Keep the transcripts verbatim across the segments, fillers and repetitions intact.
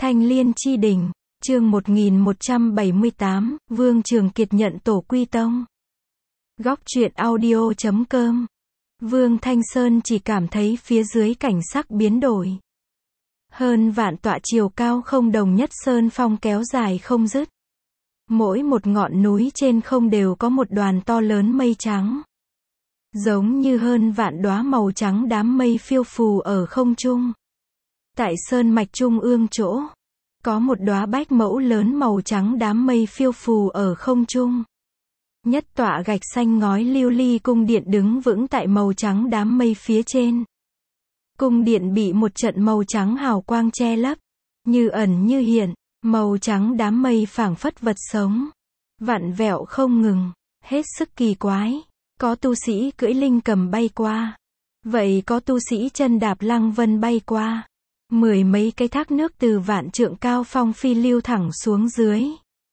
Thanh Liên Chi Đỉnh, chương một nghìn một trăm bảy mươi tám, Vương Trường Kiệt nhận tổ quy tông. Góc truyện audio chấm com. Vương Thanh Sơn chỉ cảm thấy phía dưới cảnh sắc biến đổi. Hơn vạn tọa chiều cao không đồng nhất sơn phong kéo dài không dứt. Mỗi một ngọn núi trên không đều có một đoàn to lớn mây trắng. Giống như hơn vạn đóa màu trắng đám mây phiêu phù ở không trung. Tại sơn mạch trung ương chỗ, có một đóa bách mẫu lớn màu trắng đám mây phiêu phù ở không trung. Nhất tọa gạch xanh ngói lưu ly cung điện đứng vững tại màu trắng đám mây phía trên. Cung điện bị một trận màu trắng hào quang che lấp, như ẩn như hiện, màu trắng đám mây phảng phất vật sống, vặn vẹo không ngừng, hết sức kỳ quái. Có tu sĩ cưỡi linh cầm bay qua, vậy có tu sĩ chân đạp lăng vân bay qua. Mười mấy cái thác nước từ vạn trượng cao phong phi lưu thẳng xuống dưới.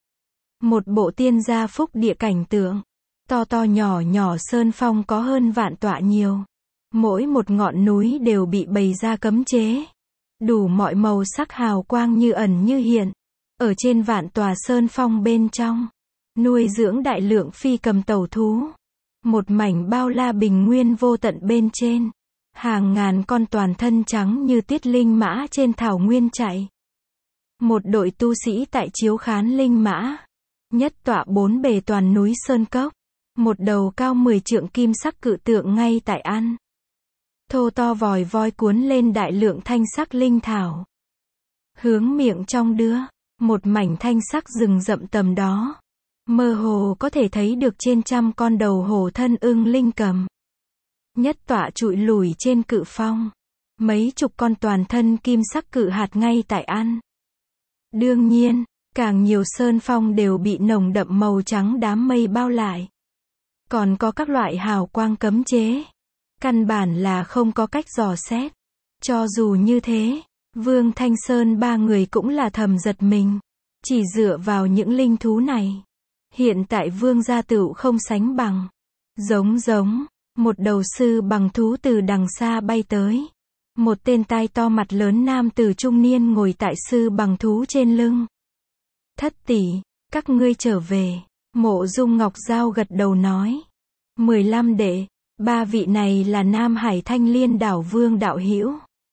Một bộ tiên gia phúc địa cảnh tượng, to to nhỏ nhỏ sơn phong có hơn vạn tọa nhiều. Mỗi một ngọn núi đều bị bày ra cấm chế. Đủ mọi màu sắc hào quang như ẩn như hiện. Ở trên vạn tòa sơn phong bên trong, nuôi dưỡng đại lượng phi cầm tẩu thú. Một mảnh bao la bình nguyên vô tận bên trên. Hàng ngàn con toàn thân trắng như tiết linh mã trên thảo nguyên chạy. Một đội tu sĩ tại chiếu khán linh mã. Nhất tọa bốn bề toàn núi sơn cốc. Một đầu cao mười trượng kim sắc cự tượng ngay tại ăn. Thô to vòi voi cuốn lên đại lượng thanh sắc linh thảo. Hướng miệng trong đưa, một mảnh thanh sắc rừng rậm tầm đó. Mơ hồ có thể thấy được trên trăm con đầu hổ thân ưng linh cầm. Nhất tọa trụi lủi trên cự phong. Mấy chục con toàn thân kim sắc cự hạt ngay tại ăn. Đương nhiên, càng nhiều sơn phong đều bị nồng đậm màu trắng đám mây bao lại. Còn có các loại hào quang cấm chế. Căn bản là không có cách dò xét. Cho dù như thế, Vương Thanh Sơn ba người cũng là thầm giật mình. Chỉ dựa vào những linh thú này, hiện tại Vương gia tựu không sánh bằng. Giống giống, một đầu sư bằng thú từ đằng xa bay tới. Một tên tai to mặt lớn nam tử trung niên ngồi tại sư bằng thú trên lưng. Thất tỷ, các ngươi trở về. Mộ Dung Ngọc Giao gật đầu nói. Mười lăm đệ, ba vị này là Nam Hải Thanh Liên đảo Vương đạo hữu.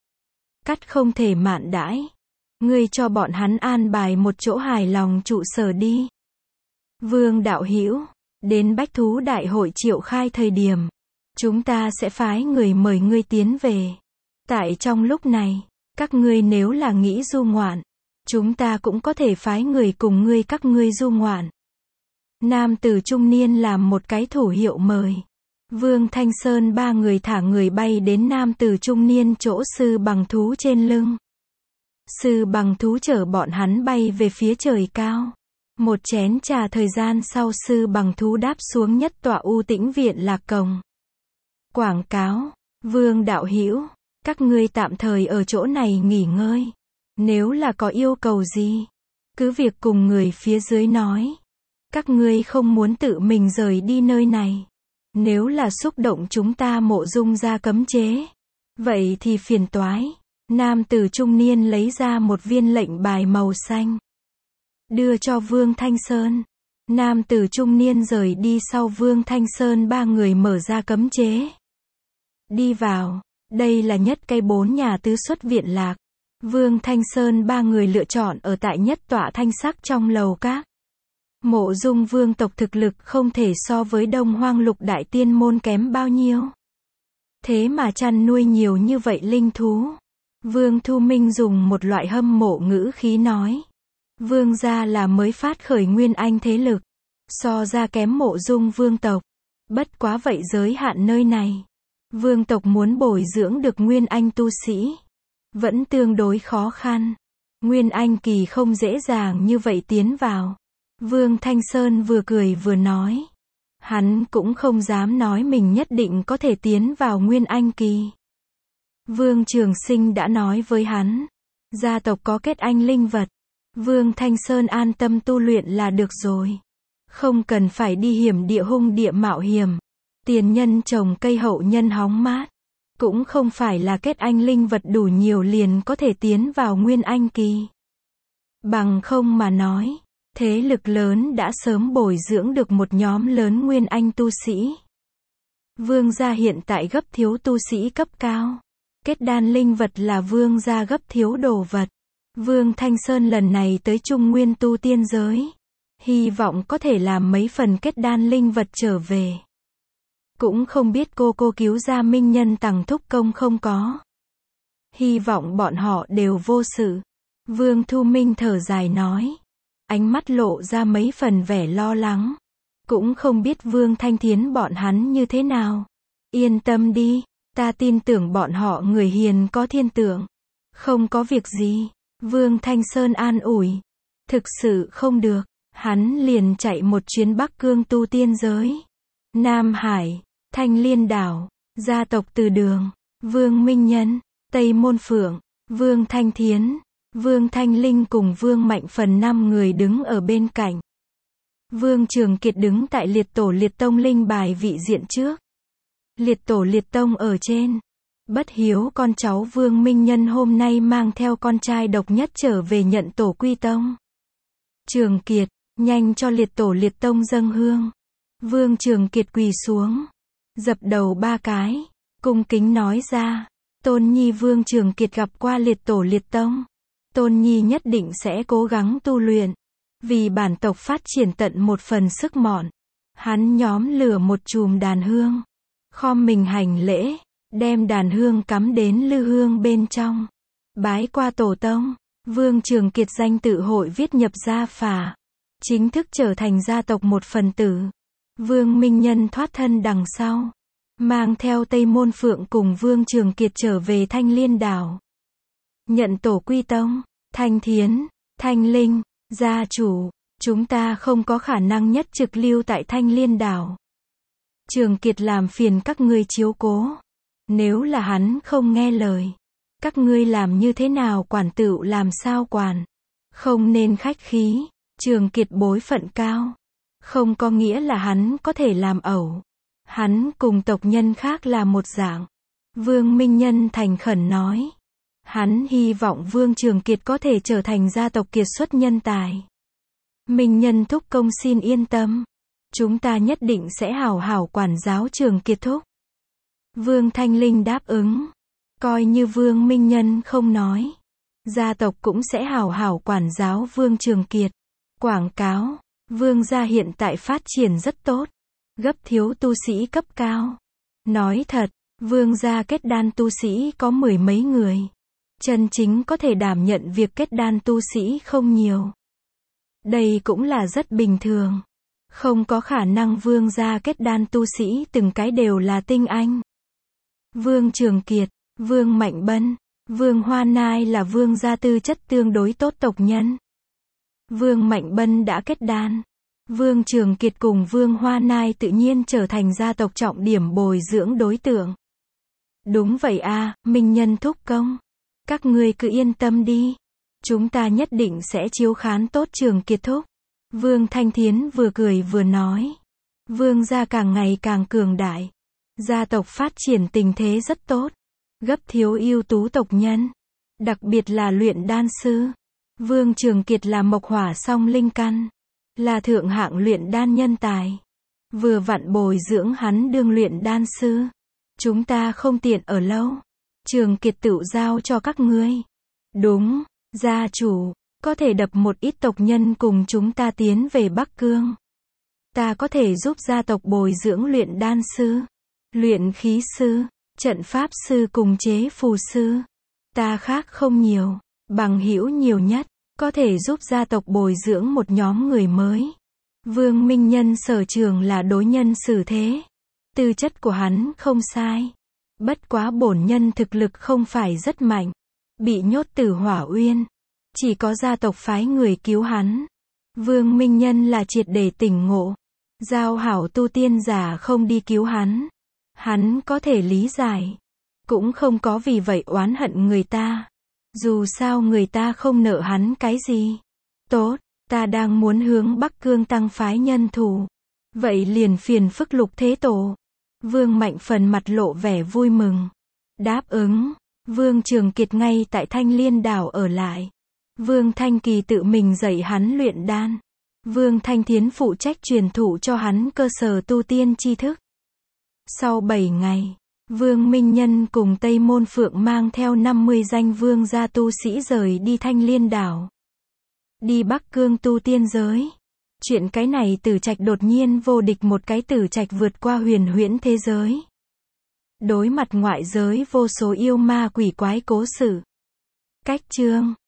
Cắt không thể mạn đãi. Ngươi cho bọn hắn an bài một chỗ hài lòng trụ sở đi. Vương đạo hữu, đến bách thú đại hội triệu khai thời điểm, chúng ta sẽ phái người mời ngươi tiến về. Tại trong lúc này, các ngươi nếu là nghĩ du ngoạn, chúng ta cũng có thể phái người cùng ngươi các ngươi du ngoạn. Nam tử trung niên làm một cái thủ hiệu mời. Vương Thanh Sơn ba người thả người bay đến nam tử trung niên chỗ sư bằng thú trên lưng. Sư bằng thú chở bọn hắn bay về phía trời cao. Một chén trà thời gian sau sư bằng thú đáp xuống nhất tọa u tĩnh viện Lạc Cồng. Quảng cáo, Vương đạo hữu, các ngươi tạm thời ở chỗ này nghỉ ngơi. Nếu là có yêu cầu gì, cứ việc cùng người phía dưới nói. Các ngươi không muốn tự mình rời đi nơi này. Nếu là xúc động chúng ta Mộ Dung ra cấm chế, vậy thì phiền toái. Nam tử trung niên lấy ra một viên lệnh bài màu xanh. Đưa cho Vương Thanh Sơn. Nam tử trung niên rời đi sau Vương Thanh Sơn ba người mở ra cấm chế. Đi vào, đây là nhất cây bốn nhà tứ xuất viện Lạc. Vương Thanh Sơn ba người lựa chọn ở tại nhất tọa thanh sắc trong lầu các. Mộ Dung vương tộc thực lực không thể so với Đông Hoang lục đại tiên môn kém bao nhiêu. Thế mà chăn nuôi nhiều như vậy linh thú. Vương Thu Minh dùng một loại hâm mộ ngữ khí nói. Vương gia là mới phát khởi nguyên anh thế lực. So ra kém Mộ Dung vương tộc. Bất quá vậy giới hạn nơi này. Vương tộc muốn bồi dưỡng được nguyên anh tu sĩ. Vẫn tương đối khó khăn. Nguyên anh kỳ không dễ dàng như vậy tiến vào. Vương Thanh Sơn vừa cười vừa nói. Hắn cũng không dám nói mình nhất định có thể tiến vào nguyên anh kỳ. Vương Trường Sinh đã nói với hắn. Gia tộc có kết anh linh vật. Vương Thanh Sơn an tâm tu luyện là được rồi. Không cần phải đi hiểm địa hung địa mạo hiểm. Tiền nhân trồng cây hậu nhân hóng mát. Cũng không phải là kết anh linh vật đủ nhiều liền có thể tiến vào nguyên anh kỳ. Bằng không mà nói, thế lực lớn đã sớm bồi dưỡng được một nhóm lớn nguyên anh tu sĩ. Vương gia hiện tại gấp thiếu tu sĩ cấp cao. Kết đan linh vật là vương gia gấp thiếu đồ vật. Vương Thanh Sơn lần này tới Trung Nguyên tu tiên giới, hy vọng có thể làm mấy phần kết đan linh vật trở về. Cũng không biết cô cô cứu gia minh nhân tằng thúc công không có. Hy vọng bọn họ đều vô sự. Vương Thu Minh thở dài nói. Ánh mắt lộ ra mấy phần vẻ lo lắng. Cũng không biết Vương Thanh Thiến bọn hắn như thế nào. Yên tâm đi, ta tin tưởng bọn họ người hiền có thiên tượng. Không có việc gì. Vương Thanh Sơn an ủi. Thực sự không được, hắn liền chạy một chuyến Bắc Cương tu tiên giới. Nam Hải, Thanh Liên Đảo, gia tộc Từ Đường, Vương Minh Nhân, Tây Môn Phượng, Vương Thanh Thiến, Vương Thanh Linh cùng Vương Mạnh Phần năm người đứng ở bên cạnh. Vương Trường Kiệt đứng tại liệt tổ liệt tông linh bài vị diện trước. Liệt tổ liệt tông ở trên. Bất hiếu con cháu Vương Minh Nhân hôm nay mang theo con trai độc nhất trở về nhận tổ quy tông. Trường Kiệt, nhanh cho liệt tổ liệt tông dâng hương. Vương Trường Kiệt quỳ xuống, dập đầu ba cái, cung kính nói ra. Tôn Nhi Vương Trường Kiệt gặp qua liệt tổ liệt tông. Tôn Nhi nhất định sẽ cố gắng tu luyện, vì bản tộc phát triển tận một phần sức mọn. Hắn nhóm lửa một chùm đàn hương, khom mình hành lễ, đem đàn hương cắm đến lư hương bên trong. Bái qua tổ tông, Vương Trường Kiệt danh tự hội viết nhập gia phả, chính thức trở thành gia tộc một phần tử. Vương Minh Nhân thoát thân đằng sau, mang theo Tây Môn Phượng cùng Vương Trường Kiệt trở về Thanh Liên Đảo. Nhận tổ quy tông, Thanh Thiến, Thanh Linh, gia chủ, chúng ta không có khả năng nhất trực lưu tại Thanh Liên Đảo. Trường Kiệt làm phiền các ngươi chiếu cố. Nếu là hắn không nghe lời, các ngươi làm như thế nào quản tựu làm sao quản. Không nên khách khí, Trường Kiệt bối phận cao. Không có nghĩa là hắn có thể làm ẩu. Hắn cùng tộc nhân khác là một dạng. Vương Minh Nhân thành khẩn nói. Hắn hy vọng Vương Trường Kiệt có thể trở thành gia tộc kiệt xuất nhân tài. Minh Nhân thúc công xin yên tâm. Chúng ta nhất định sẽ hảo hảo quản giáo Trường Kiệt thúc. Vương Thanh Linh đáp ứng. Coi như Vương Minh Nhân không nói, gia tộc cũng sẽ hảo hảo quản giáo Vương Trường Kiệt. Quảng cáo. Vương gia hiện tại phát triển rất tốt. Gấp thiếu tu sĩ cấp cao. Nói thật, Vương gia kết đan tu sĩ có mười mấy người. Chân chính có thể đảm nhận việc kết đan tu sĩ không nhiều. Đây cũng là rất bình thường. Không có khả năng Vương gia kết đan tu sĩ từng cái đều là tinh anh. Vương Trường Kiệt, Vương Mạnh Bân, Vương Hoa Nai là Vương gia tư chất tương đối tốt tộc nhân. Vương Mạnh Bân đã kết đan. Vương Trường Kiệt cùng Vương Hoa Nai tự nhiên trở thành gia tộc trọng điểm bồi dưỡng đối tượng. Đúng vậy a, Minh Nhân thúc công. Các ngươi cứ yên tâm đi. Chúng ta nhất định sẽ chiếu khán tốt Trường Kiệt thúc. Vương Thanh Thiến vừa cười vừa nói. Vương gia càng ngày càng cường đại. Gia tộc phát triển tình thế rất tốt. Gấp thiếu ưu tú tộc nhân. Đặc biệt là luyện đan sư. Vương Trường Kiệt là mộc hỏa song linh căn. Là thượng hạng luyện đan nhân tài. Vừa vặn bồi dưỡng hắn đương luyện đan sư. Chúng ta không tiện ở lâu. Trường Kiệt tự giao cho các ngươi. Đúng, gia chủ, có thể đập một ít tộc nhân cùng chúng ta tiến về Bắc Cương. Ta có thể giúp gia tộc bồi dưỡng luyện đan sư, luyện khí sư, trận pháp sư cùng chế phù sư. Ta khác không nhiều, bằng hữu nhiều nhất, có thể giúp gia tộc bồi dưỡng một nhóm người mới. Vương Minh Nhân sở trường là đối nhân xử thế. Tư chất của hắn không sai. Bất quá bổn nhân thực lực không phải rất mạnh. Bị nhốt Tử Hỏa Uyên. Chỉ có gia tộc phái người cứu hắn. Vương Minh Nhân là triệt để tỉnh ngộ. Giao hảo tu tiên giả không đi cứu hắn. Hắn có thể lý giải. Cũng không có vì vậy oán hận người ta. Dù sao người ta không nợ hắn cái gì. Tốt, ta đang muốn hướng Bắc Cương tăng phái nhân thủ. Vậy liền phiền phức Lục Thế Tổ. Vương Mạnh Phần mặt lộ vẻ vui mừng. Đáp ứng, Vương Trường Kiệt ngay tại Thanh Liên Đảo ở lại. Vương Thanh Kỳ tự mình dạy hắn luyện đan. Vương Thanh Thiến phụ trách truyền thụ cho hắn cơ sở tu tiên tri thức. Sau bảy ngày, Vương Minh Nhân cùng Tây Môn Phượng mang theo năm mươi danh vương gia tu sĩ rời đi Thanh Liên đảo. Đi Bắc Cương tu tiên giới. Chuyện cái này Tử Trạch đột nhiên vô địch một cái Tử Trạch vượt qua huyền huyễn thế giới. Đối mặt ngoại giới vô số yêu ma quỷ quái cố sự. Cách chương